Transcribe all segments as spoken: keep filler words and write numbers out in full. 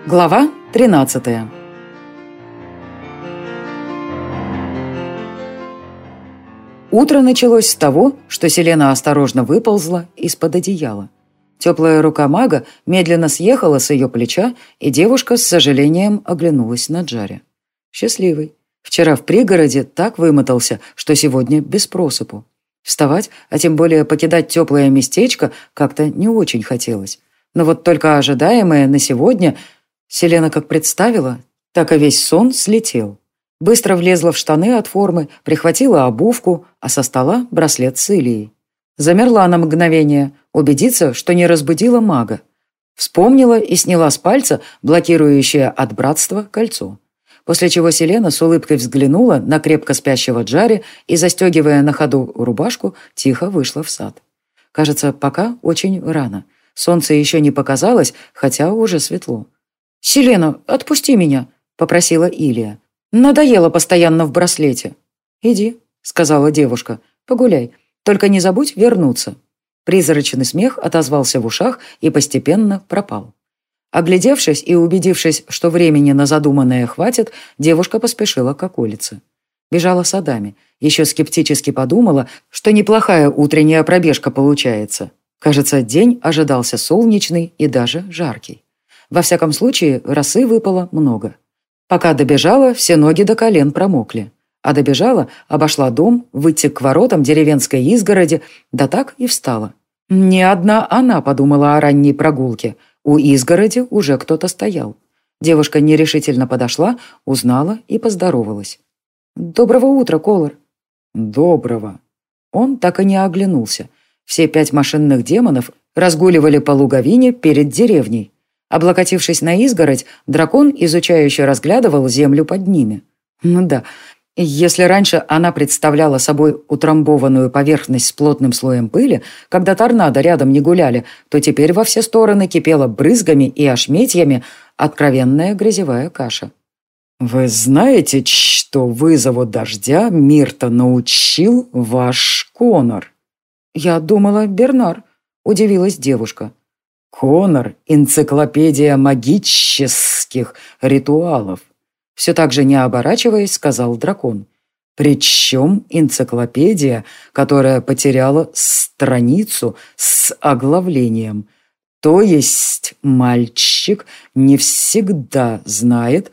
Глава тринадцатая. Утро началось с того, что Селена осторожно выползла из-под одеяла. Теплая рука мага медленно съехала с ее плеча, и девушка с сожалением оглянулась на Джаре. Счастливый. Вчера в пригороде так вымотался, что сегодня без просыпу. Вставать, а тем более покидать теплое местечко, как-то не очень хотелось. Но вот только ожидаемое на сегодня Селена как представила, так и весь сон слетел. Быстро влезла в штаны от формы, прихватила обувку, а со стола браслет с Илией. Замерла на мгновение, убедиться, что не разбудила мага. Вспомнила и сняла с пальца блокирующее от братства кольцо. После чего Селена с улыбкой взглянула на крепко спящего Джаре и, застегивая на ходу рубашку, тихо вышла в сад. Кажется, пока очень рано. Солнце еще не показалось, хотя уже светло. «Селена, отпусти меня», — попросила Илия. «Надоело постоянно в браслете». «Иди», — сказала девушка, — «погуляй. Только не забудь вернуться». Призрачный смех отозвался в ушах и постепенно пропал. Оглядевшись и убедившись, что времени на задуманное хватит, девушка поспешила к околице. Бежала садами. Еще скептически подумала, что неплохая утренняя пробежка получается. Кажется, день ожидался солнечный и даже жаркий. Во всяком случае, росы выпало много. Пока добежала, все ноги до колен промокли. А добежала, обошла дом, выйти к воротам деревенской изгороди, да так и встала. Не одна она подумала о ранней прогулке. У изгороди уже кто-то стоял. Девушка нерешительно подошла, узнала и поздоровалась. «Доброго утра, Колор». «Доброго». Он так и не оглянулся. Все пять машинных демонов разгуливали по луговине перед деревней. Облокотившись на изгородь, дракон изучающе разглядывал землю под ними. Ну да, если раньше она представляла собой утрамбованную поверхность с плотным слоем пыли, когда торнадо рядом не гуляли, то теперь во все стороны кипела брызгами и ошметьями откровенная грязевая каша. «Вы знаете, что вызову дождя Мирта научил ваш Конор?» «Я думала, Бернар», — удивилась девушка. «Конор — энциклопедия магических ритуалов», — все так же не оборачиваясь, сказал дракон. «Причем энциклопедия, которая потеряла страницу с оглавлением. То есть мальчик не всегда знает,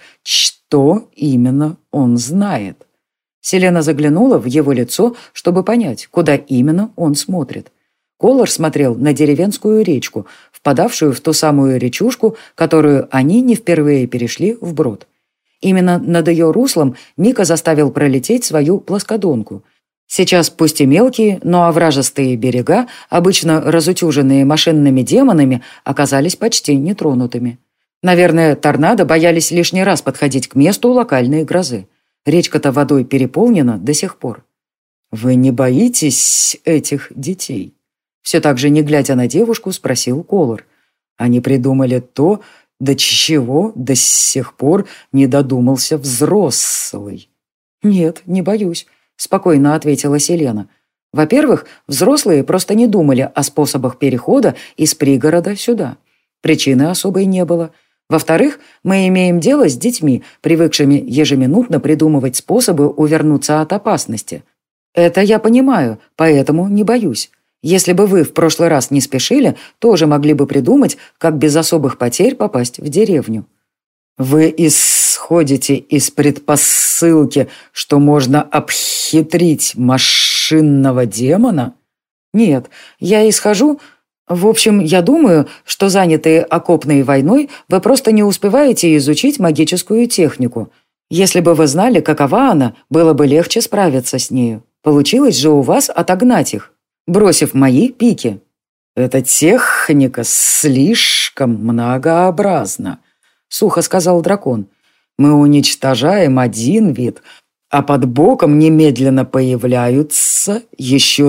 что именно он знает». Селена заглянула в его лицо, чтобы понять, куда именно он смотрит. Колор смотрел на деревенскую речку, впадавшую в ту самую речушку, которую они не впервые перешли вброд. Именно над ее руслом Мика заставил пролететь свою плоскодонку. Сейчас пусть и мелкие, но овражистые берега, обычно разутюженные машинными демонами, оказались почти нетронутыми. Наверное, торнадо боялись лишний раз подходить к месту локальной грозы. Речка-то водой переполнена до сих пор. «Вы не боитесь этих детей?» Все так же, не глядя на девушку, спросил Колор. Они придумали то, до чего до сих пор не додумался взрослый. «Нет, не боюсь», — спокойно ответила Селена. «Во-первых, взрослые просто не думали о способах перехода из пригорода сюда. Причины особой не было. Во-вторых, мы имеем дело с детьми, привыкшими ежеминутно придумывать способы увернуться от опасности. Это я понимаю, поэтому не боюсь. Если бы вы в прошлый раз не спешили, тоже могли бы придумать, как без особых потерь попасть в деревню». «Вы исходите из предпосылки, что можно обхитрить машинного демона?» «Нет, я исхожу... В общем, я думаю, что занятые окопной войной вы просто не успеваете изучить магическую технику. Если бы вы знали, какова она, было бы легче справиться с нею. Получилось же у вас отогнать их, бросив мои пики». «Эта техника слишком многообразна», — сухо сказал дракон. «Мы уничтожаем один вид, а под боком немедленно появляются еще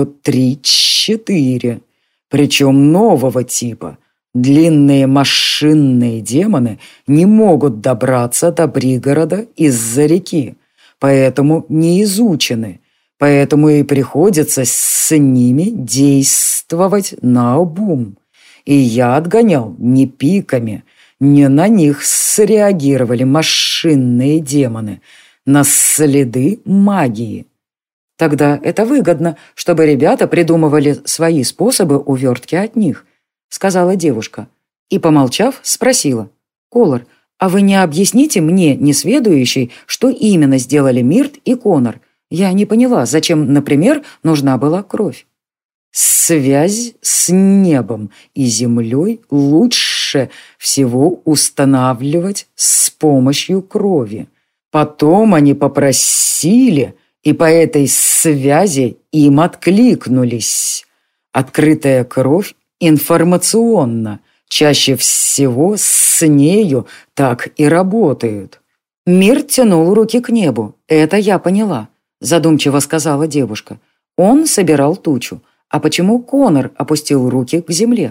три-четыре, причем нового типа. Длинные машинные демоны не могут добраться до пригорода из-за реки, поэтому не изучены». Поэтому и приходится с ними действовать наобум. И я отгонял не пиками. Не на них среагировали машинные демоны, на следы магии. Тогда это выгодно, чтобы ребята придумывали свои способы увертки от них, сказала девушка. И, помолчав, спросила: «Колор, а вы не объясните мне, несведущей, что именно сделали Мирт и Конор? Я не поняла, зачем, например, нужна была кровь». «Связь с небом и землей лучше всего устанавливать с помощью крови. Потом они попросили, и по этой связи им откликнулись. Открытая кровь информационно. Чаще всего с нею так и работают». Мир тянул руки к небу. «Это я поняла», — задумчиво сказала девушка. «Он собирал тучу. А почему Конор опустил руки к земле?»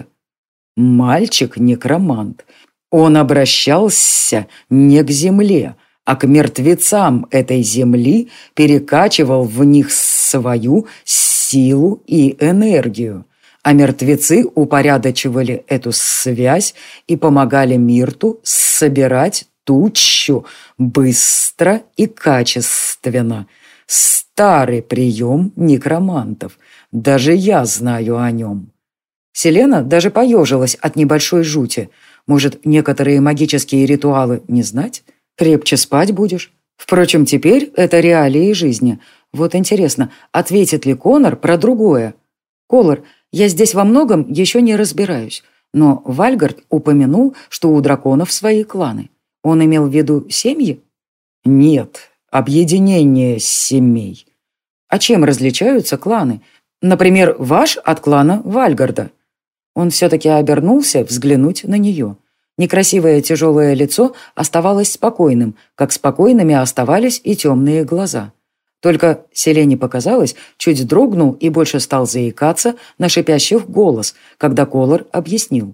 «Мальчик-некромант. Он обращался не к земле, а к мертвецам этой земли, перекачивал в них свою силу и энергию. А мертвецы упорядочивали эту связь и помогали Мирту собирать тучу быстро и качественно. Старый прием некромантов. Даже я знаю о нем». Селена даже поежилась от небольшой жути. Может, некоторые магические ритуалы не знать? Крепче спать будешь. Впрочем, теперь это реалии жизни. Вот интересно, ответит ли Конор про другое? «Колор, я здесь во многом еще не разбираюсь, но Вальгард упомянул, что у драконов свои кланы. Он имел в виду семьи?» «Нет, объединение семей». «А чем различаются кланы? Например, ваш от клана Вальгарда?» Он все-таки обернулся взглянуть на нее. Некрасивое тяжелое лицо оставалось спокойным, как спокойными оставались и темные глаза. Только Селене показалось, чуть дрогнул и больше стал заикаться на шипящих голос, когда Колор объяснил.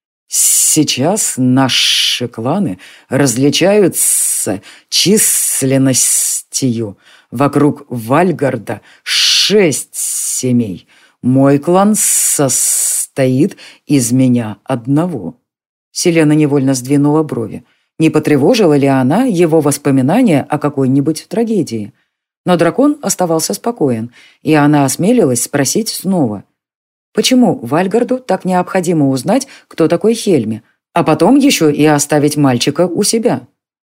«Сейчас наши кланы различаются численностью. Вокруг Вальгарда шесть семей. Мой клан состоит из меня одного». Селена невольно сдвинула брови. Не потревожила ли она его воспоминания о какой-нибудь трагедии? Но дракон оставался спокоен, и она осмелилась спросить снова. Почему Вальгарду так необходимо узнать, кто такой Хельми, а потом еще и оставить мальчика у себя?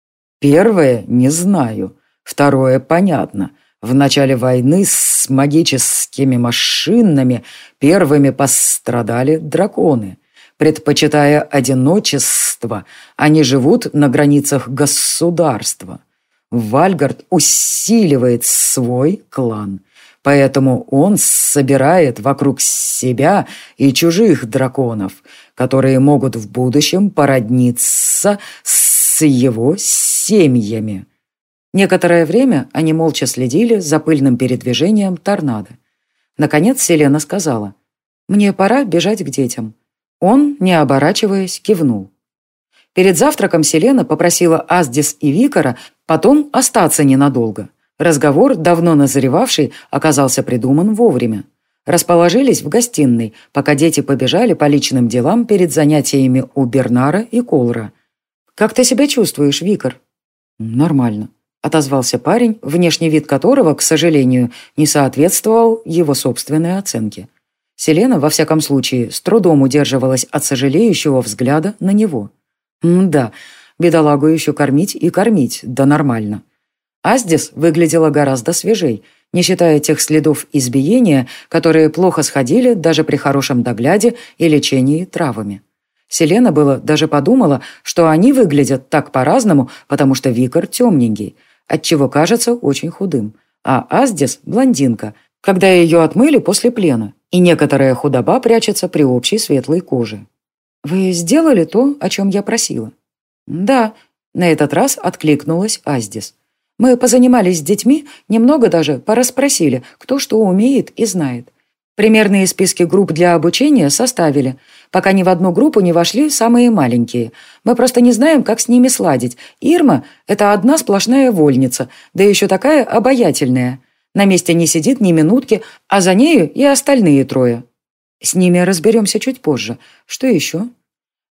«Первое не знаю, второе понятно. В начале войны с магическими машинами первыми пострадали драконы. Предпочитая одиночество, они живут на границах государства. Вальгард усиливает свой клан, поэтому он собирает вокруг себя и чужих драконов, которые могут в будущем породниться с его семьями». Некоторое время они молча следили за пыльным передвижением торнадо. Наконец Селена сказала: «Мне пора бежать к детям». Он, не оборачиваясь, кивнул. Перед завтраком Селена попросила Аздис и Викара потом остаться ненадолго. Разговор, давно назревавший, оказался придуман вовремя. Расположились в гостиной, пока дети побежали по личным делам перед занятиями у Бернара и Колора. «Как ты себя чувствуешь, Викар?» «Нормально», — отозвался парень, внешний вид которого, к сожалению, не соответствовал его собственной оценке. Селена, во всяком случае, с трудом удерживалась от сожалеющего взгляда на него. М-да, бедолагу еще кормить и кормить, да нормально. Аздис выглядела гораздо свежей, не считая тех следов избиения, которые плохо сходили даже при хорошем догляде и лечении травами. Селена было даже подумала, что они выглядят так по-разному, потому что Викар темненький, отчего кажется очень худым, а Аздис – блондинка, когда ее отмыли после плена, и некоторая худоба прячется при общей светлой коже. «Вы сделали то, о чем я просила?» «Да», — на этот раз откликнулась Аздис. «Мы позанимались с детьми, немного даже порасспросили, кто что умеет и знает. Примерные списки групп для обучения составили. Пока ни в одну группу не вошли самые маленькие. Мы просто не знаем, как с ними сладить. Ирма — это одна сплошная вольница, да еще такая обаятельная. На месте не сидит ни минутки, а за нею и остальные трое. С ними разберемся чуть позже. Что еще?»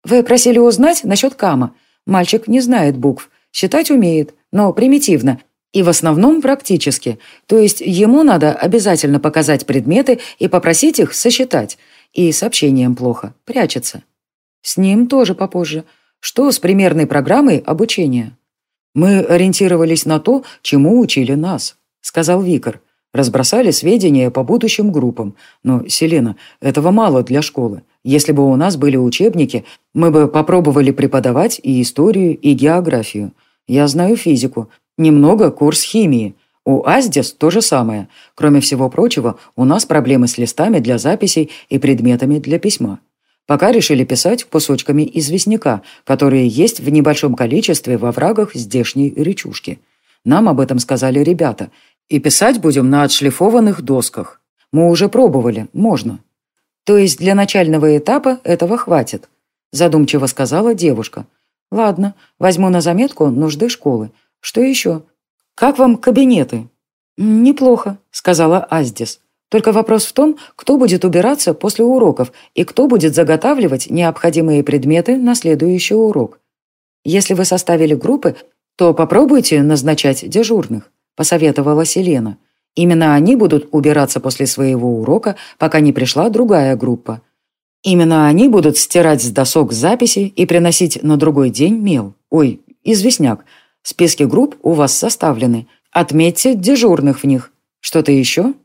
Вы просили узнать насчет Кама. Мальчик не знает букв, считать умеет, но примитивно и в основном практически. То есть ему надо обязательно показать предметы и попросить их сосчитать. И с общением плохо, прячется. С ним тоже попозже. Что с примерной программой обучения? Мы ориентировались на то, чему учили нас, сказал Викар. Разбросали сведения по будущим группам. Но, Селена, этого мало для школы. Если бы у нас были учебники, мы бы попробовали преподавать и историю, и географию. Я знаю физику. Немного курс химии. У Аздес то же самое. Кроме всего прочего, у нас проблемы с листами для записей и предметами для письма. Пока решили писать кусочками известняка, которые есть в небольшом количестве во врагах здешней речушки. Нам об этом сказали ребята. И писать будем на отшлифованных досках. Мы уже пробовали, можно. То есть для начального этапа этого хватит, задумчиво сказала девушка. Ладно, возьму на заметку нужды школы. Что еще? Как вам кабинеты? Неплохо, сказала Аздис. Только вопрос в том, кто будет убираться после уроков и кто будет заготавливать необходимые предметы на следующий урок. Если вы составили группы, то попробуйте назначать дежурных, посоветовала Селена. Именно они будут убираться после своего урока, пока не пришла другая группа. Именно они будут стирать с досок записи и приносить на другой день мел. Ой, известняк. Списки групп у вас составлены. Отметьте дежурных в них. Что-то еще?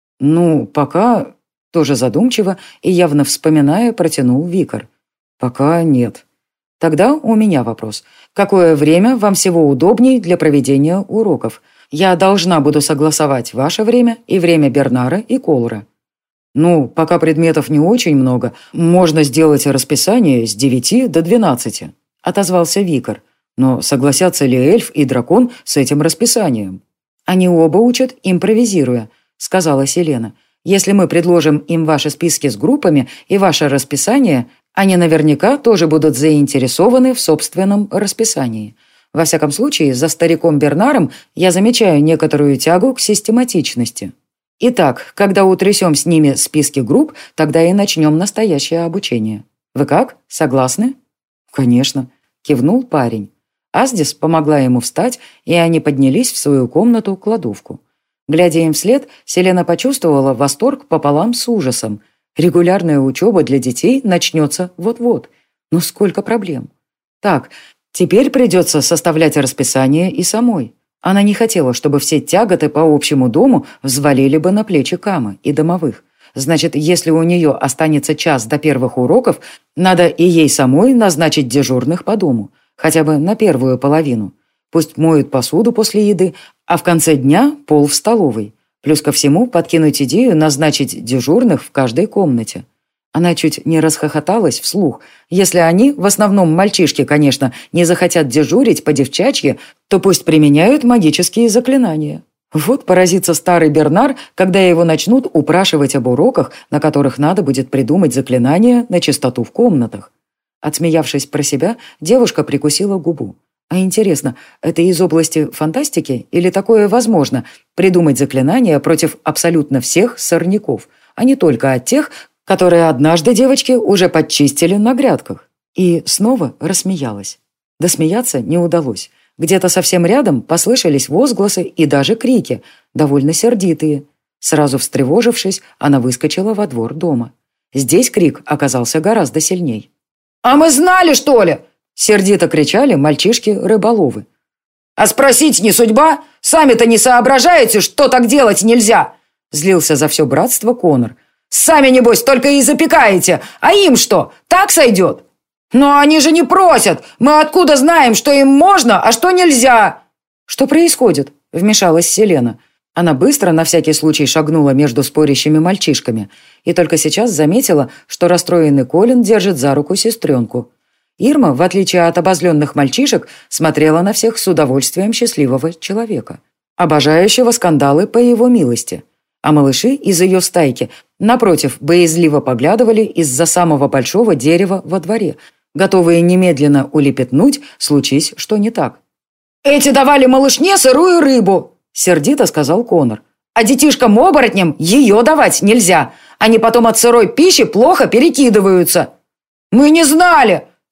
Ну, пока... Тоже задумчиво и явно вспоминая, протянул Викар. Пока нет. Тогда у меня вопрос. Какое время вам всего удобней для проведения уроков? Я должна буду согласовать ваше время и время Бернара и Колора. Ну, пока предметов не очень много, можно сделать расписание с девяти до двенадцати, отозвался Викар. Но согласятся ли эльф и дракон с этим расписанием? Они оба учат, импровизируя, сказала Селена. Если мы предложим им ваши списки с группами и ваше расписание, они наверняка тоже будут заинтересованы в собственном расписании. Во всяком случае, за стариком Бернаром я замечаю некоторую тягу к систематичности. Итак, когда утрясем с ними списки групп, тогда и начнем настоящее обучение. Вы как? Согласны? Конечно, кивнул парень. Аздис помогла ему встать, и они поднялись в свою комнату-кладовку. Глядя им вслед, Селена почувствовала восторг пополам с ужасом. Регулярная учеба для детей начнется вот-вот. Но сколько проблем. Так, теперь придется составлять расписание и самой. Она не хотела, чтобы все тяготы по общему дому взвалили бы на плечи Камы и домовых. Значит, если у нее останется час до первых уроков, надо и ей самой назначить дежурных по дому. Хотя бы на первую половину. Пусть моют посуду после еды, а в конце дня пол в столовой. Плюс ко всему подкинуть идею назначить дежурных в каждой комнате. Она чуть не расхохоталась вслух. Если они, в основном мальчишки, конечно, не захотят дежурить по-девчачьи, то пусть применяют магические заклинания. Вот поразится старый Бернар, когда его начнут упрашивать об уроках, на которых надо будет придумать заклинания на чистоту в комнатах. Отсмеявшись про себя, девушка прикусила губу. А интересно, это из области фантастики или такое возможно придумать заклинания против абсолютно всех сорняков, а не только от тех, которые однажды девочки уже подчистили на грядках? И снова рассмеялась. Досмеяться не удалось. Где-то совсем рядом послышались возгласы и даже крики, довольно сердитые. Сразу встревожившись, она выскочила во двор дома. Здесь крик оказался гораздо сильней. «А мы знали, что ли?» — сердито кричали мальчишки-рыболовы. «А спросить не судьба? Сами-то не соображаете, что так делать нельзя?» — злился за все братство Конор. «Сами, небось, только и запекаете, а им что, так сойдет? Но они же не просят, мы откуда знаем, что им можно, а что нельзя?» «Что происходит?» — вмешалась Селена. Она быстро, на всякий случай, шагнула между спорящими мальчишками и только сейчас заметила, что расстроенный Колин держит за руку сестренку. Ирма, в отличие от обозленных мальчишек, смотрела на всех с удовольствием счастливого человека, обожающего скандалы по его милости. А малыши из ее стайки, напротив, боязливо поглядывали из-за самого большого дерева во дворе, готовые немедленно улепетнуть, случись что не так. «Эти давали малышне сырую рыбу!» — сердито сказал Конор. «А детишкам-оборотням ее давать нельзя. Они потом от сырой пищи плохо перекидываются». «Мы не знали!» —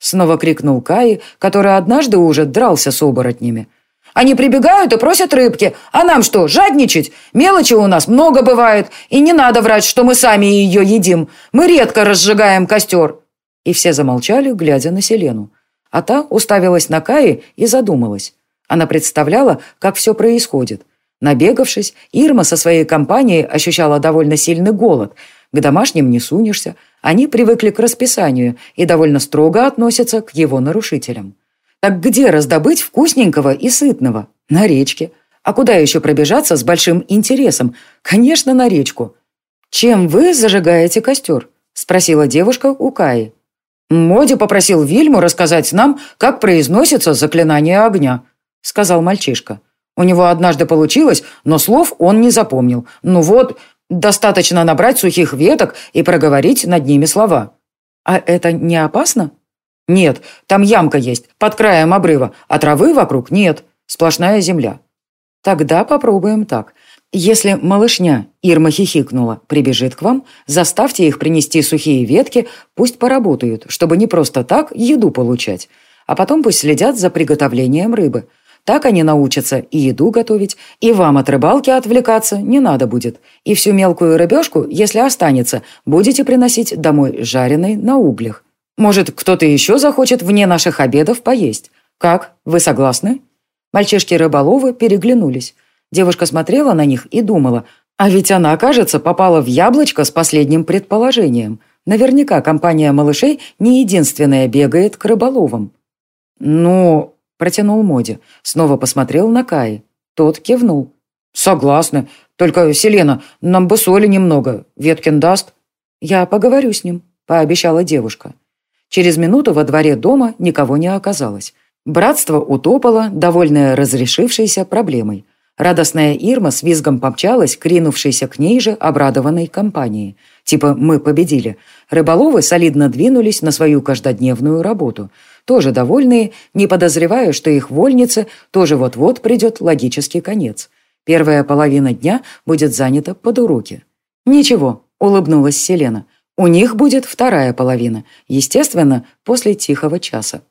Снова крикнул Кай, который однажды уже дрался с оборотнями. «Они прибегают и просят рыбки. А нам что, жадничать? Мелочи у нас много бывает. И не надо врать, что мы сами ее едим. Мы редко разжигаем костер». И все замолчали, глядя на Селену. А та уставилась на Каи и задумалась. Она представляла, как все происходит. Набегавшись, Ирма со своей компанией ощущала довольно сильный голод. К домашним не сунешься. Они привыкли к расписанию и довольно строго относятся к его нарушителям. Так где раздобыть вкусненького и сытного? На речке. А куда еще пробежаться с большим интересом? Конечно, на речку. «Чем вы зажигаете костер?» – спросила девушка у Каи. «Моди попросил Вильму рассказать нам, как произносится заклинание огня», – сказал мальчишка. «У него однажды получилось, но слов он не запомнил. Ну вот, достаточно набрать сухих веток и проговорить над ними слова». «А это не опасно?» «Нет, там ямка есть, под краем обрыва, а травы вокруг нет, сплошная земля». «Тогда попробуем так. Если малышня, Ирма хихикнула, прибежит к вам, заставьте их принести сухие ветки, пусть поработают, чтобы не просто так еду получать, а потом пусть следят за приготовлением рыбы. Так они научатся и еду готовить, и вам от рыбалки отвлекаться не надо будет. И всю мелкую рыбешку, если останется, будете приносить домой жареной на углях. Может, кто-то еще захочет вне наших обедов поесть. Как, вы согласны?» Мальчишки-рыболовы переглянулись. Девушка смотрела на них и думала, а ведь она, кажется, попала в яблочко с последним предположением. Наверняка компания малышей не единственная бегает к рыболовам. «Ну...» – протянул Моди. Снова посмотрел на Каи. Тот кивнул. «Согласна. Только, Селена, нам бы соли немного. Веткин даст?» «Я поговорю с ним», – пообещала девушка. Через минуту во дворе дома никого не оказалось. Братство утопало, довольное разрешившейся проблемой. Радостная Ирма с визгом помчалась к ринувшейся к ней же обрадованной компании. Типа «мы победили». Рыболовы солидно двинулись на свою каждодневную работу. Тоже довольные, не подозревая, что их вольнице тоже вот-вот придет логический конец. Первая половина дня будет занята под уроки. «Ничего», — улыбнулась Селена. «У них будет вторая половина, естественно, после тихого часа».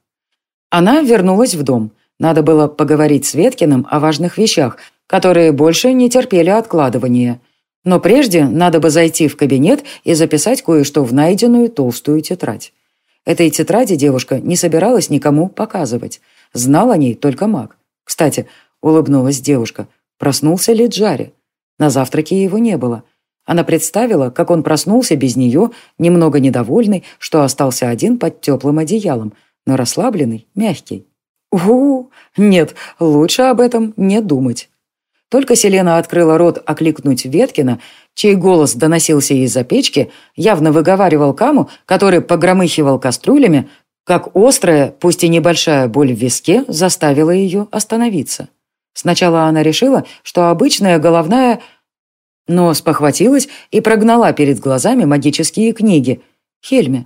Она вернулась в дом. Надо было поговорить с Веткиным о важных вещах, которые больше не терпели откладывания. Но прежде надо бы зайти в кабинет и записать кое-что в найденную толстую тетрадь. Этой тетради девушка не собиралась никому показывать. Знал о ней только маг. Кстати, улыбнулась девушка, проснулся ли Джари? На завтраке его не было. Она представила, как он проснулся без нее, немного недовольный, что остался один под теплым одеялом, но расслабленный, мягкий. У, нет, лучше об этом не думать. Только Селена открыла рот окликнуть Веткина, чей голос доносился из-за печки, явно выговаривал Каму, который погромыхивал кастрюлями, как острая, пусть и небольшая боль в виске заставила ее остановиться. Сначала она решила, что обычная головная... но спохватилась и прогнала перед глазами магические книги. Хельме.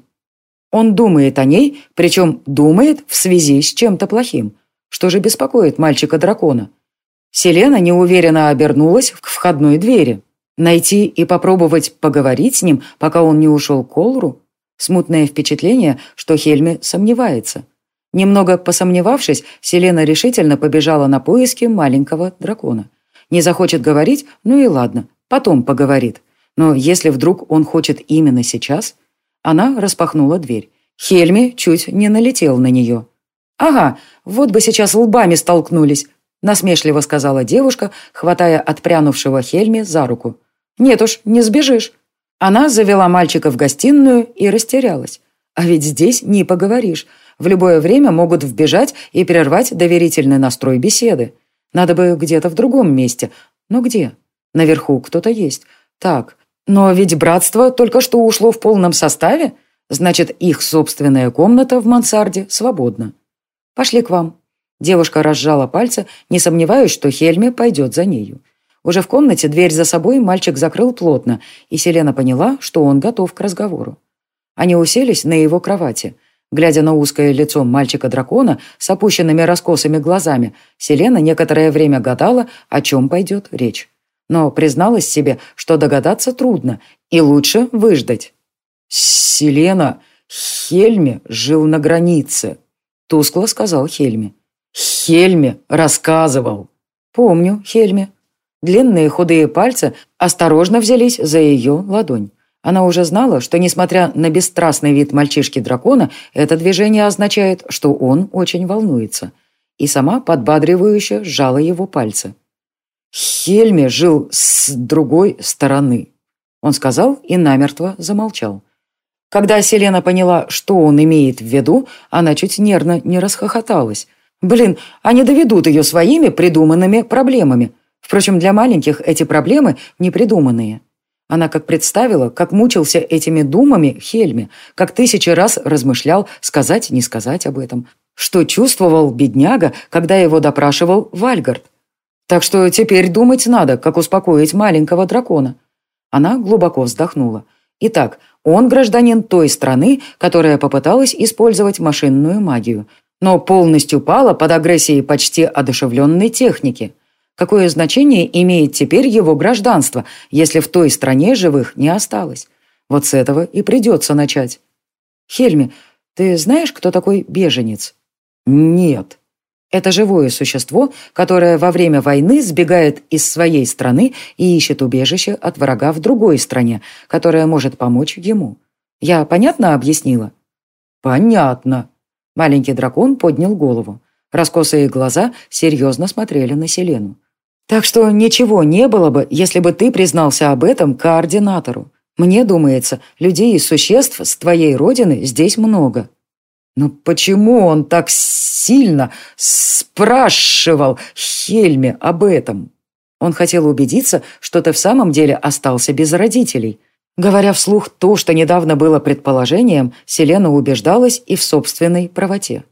Он думает о ней, причем думает в связи с чем-то плохим. Что же беспокоит мальчика-дракона? Селена неуверенно обернулась к входной двери. Найти и попробовать поговорить с ним, пока он не ушел к Олру? Смутное впечатление, что Хельме сомневается. Немного посомневавшись, Селена решительно побежала на поиски маленького дракона. Не захочет говорить, ну и ладно, потом поговорит. Но если вдруг он хочет именно сейчас... Она распахнула дверь. Хельме чуть не налетел на нее. «Ага, вот бы сейчас лбами столкнулись», насмешливо сказала девушка, хватая отпрянувшего Хельме за руку. «Нет уж, не сбежишь». Она завела мальчика в гостиную и растерялась. А ведь здесь не поговоришь. В любое время могут вбежать и прервать доверительный настрой беседы. Надо бы где-то в другом месте. Но где? Наверху кто-то есть. Так... Но ведь братство только что ушло в полном составе, значит, их собственная комната в мансарде свободна. Пошли к вам. Девушка разжала пальцы, не сомневаясь, что Хельме пойдет за нею. Уже в комнате дверь за собой мальчик закрыл плотно, и Селена поняла, что он готов к разговору. Они уселись на его кровати. Глядя на узкое лицо мальчика-дракона с опущенными раскосыми глазами, Селена некоторое время гадала, о чем пойдет речь. Но призналась себе, что догадаться трудно, и лучше выждать. «Селена!» Хельме жил на границе», — тускло сказал Хельме. «Хельме рассказывал». «Помню, Хельме». Длинные худые пальцы осторожно взялись за ее ладонь. Она уже знала, что, несмотря на бесстрастный вид мальчишки-дракона, это движение означает, что он очень волнуется. И сама подбадривающе сжала его пальцы. «Хельме жил с другой стороны», — он сказал и намертво замолчал. Когда Селена поняла, что он имеет в виду, она чуть нервно не расхохоталась. Блин, они доведут ее своими придуманными проблемами. Впрочем, для маленьких эти проблемы не придуманные. Она как представила, как мучился этими думами Хельме, как тысячи раз размышлял, сказать, не сказать об этом. Что чувствовал бедняга, когда его допрашивал Вальгард. Так что теперь думать надо, как успокоить маленького дракона. Она глубоко вздохнула. Итак, он гражданин той страны, которая попыталась использовать машинную магию, но полностью пала под агрессией почти одушевленной техники. Какое значение имеет теперь его гражданство, если в той стране живых не осталось? Вот с этого и придется начать. Хельме, ты знаешь, кто такой беженец? Нет. Это живое существо, которое во время войны сбегает из своей страны и ищет убежище от врага в другой стране, которая может помочь ему. Я понятно объяснила? Понятно. Маленький дракон поднял голову. Раскосые глаза серьезно смотрели на Селену. Так что ничего не было бы, если бы ты признался об этом координатору. Мне думается, людей и существ с твоей родины здесь много. Но почему он так сильно спрашивал Хельме об этом? Он хотел убедиться, что ты в самом деле остался без родителей. Говоря вслух то, что недавно было предположением, Селена убеждалась и в собственной правоте.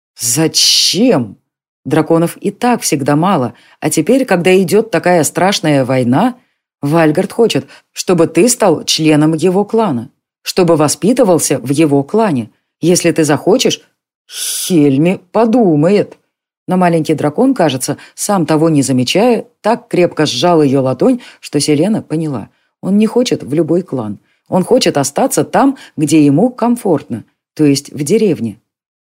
Зачем? Драконов и так всегда мало, а теперь, когда идет такая страшная война, Вальгард хочет, чтобы ты стал членом его клана, чтобы воспитывался в его клане. Если ты захочешь, Хельме подумает. Но маленький дракон, кажется, сам того не замечая, так крепко сжал ее ладонь, что Селена поняла. Он не хочет в любой клан. Он хочет остаться там, где ему комфортно, то есть в деревне.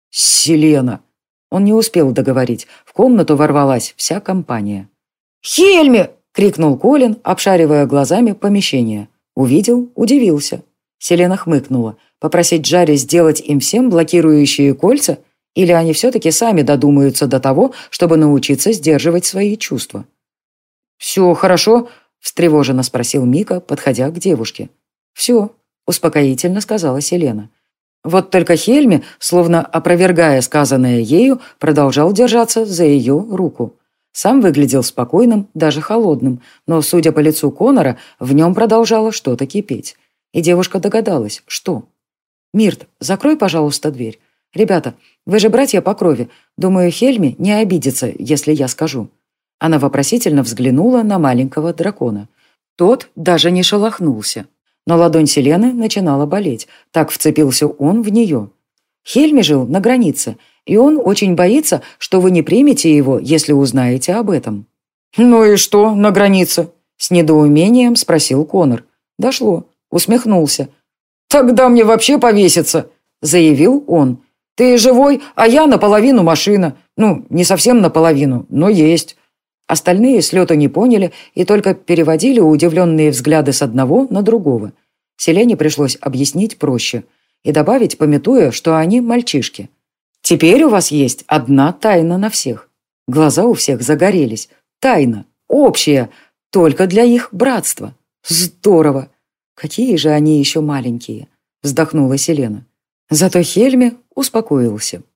Селена! Он не успел договорить. В комнату ворвалась вся компания. «Хельме!» — крикнул Колин, обшаривая глазами помещение. Увидел, удивился. Селена хмыкнула. Попросить Джарри сделать им всем блокирующие кольца? Или они все-таки сами додумаются до того, чтобы научиться сдерживать свои чувства? «Все хорошо?» — встревоженно спросил Мика, подходя к девушке. «Все», — успокоительно сказала Селена. Вот только Хельме, словно опровергая сказанное ею, продолжал держаться за ее руку. Сам выглядел спокойным, даже холодным, но, судя по лицу Конора, в нем продолжало что-то кипеть. И девушка догадалась, что... «Мирт, закрой, пожалуйста, дверь. Ребята, вы же братья по крови. Думаю, Хельме не обидится, если я скажу». Она вопросительно взглянула на маленького дракона. Тот даже не шелохнулся. Но ладонь Селены начинала болеть. Так вцепился он в нее. Хельме жил на границе, и он очень боится, что вы не примете его, если узнаете об этом. «Ну и что на границе?» С недоумением спросил Конор. Дошло. Усмехнулся. «Тогда мне вообще повеситься», — заявил он. «Ты живой, а я наполовину машина. Ну, не совсем наполовину, но есть». Остальные с лету не поняли и только переводили удивленные взгляды с одного на другого. Селене пришлось объяснить проще и добавить, памятуя, что они мальчишки. «Теперь у вас есть одна тайна на всех». Глаза у всех загорелись. Тайна, общая, только для их братства. Здорово! Какие же они еще маленькие, вздохнула Селена. Зато Хельме успокоился.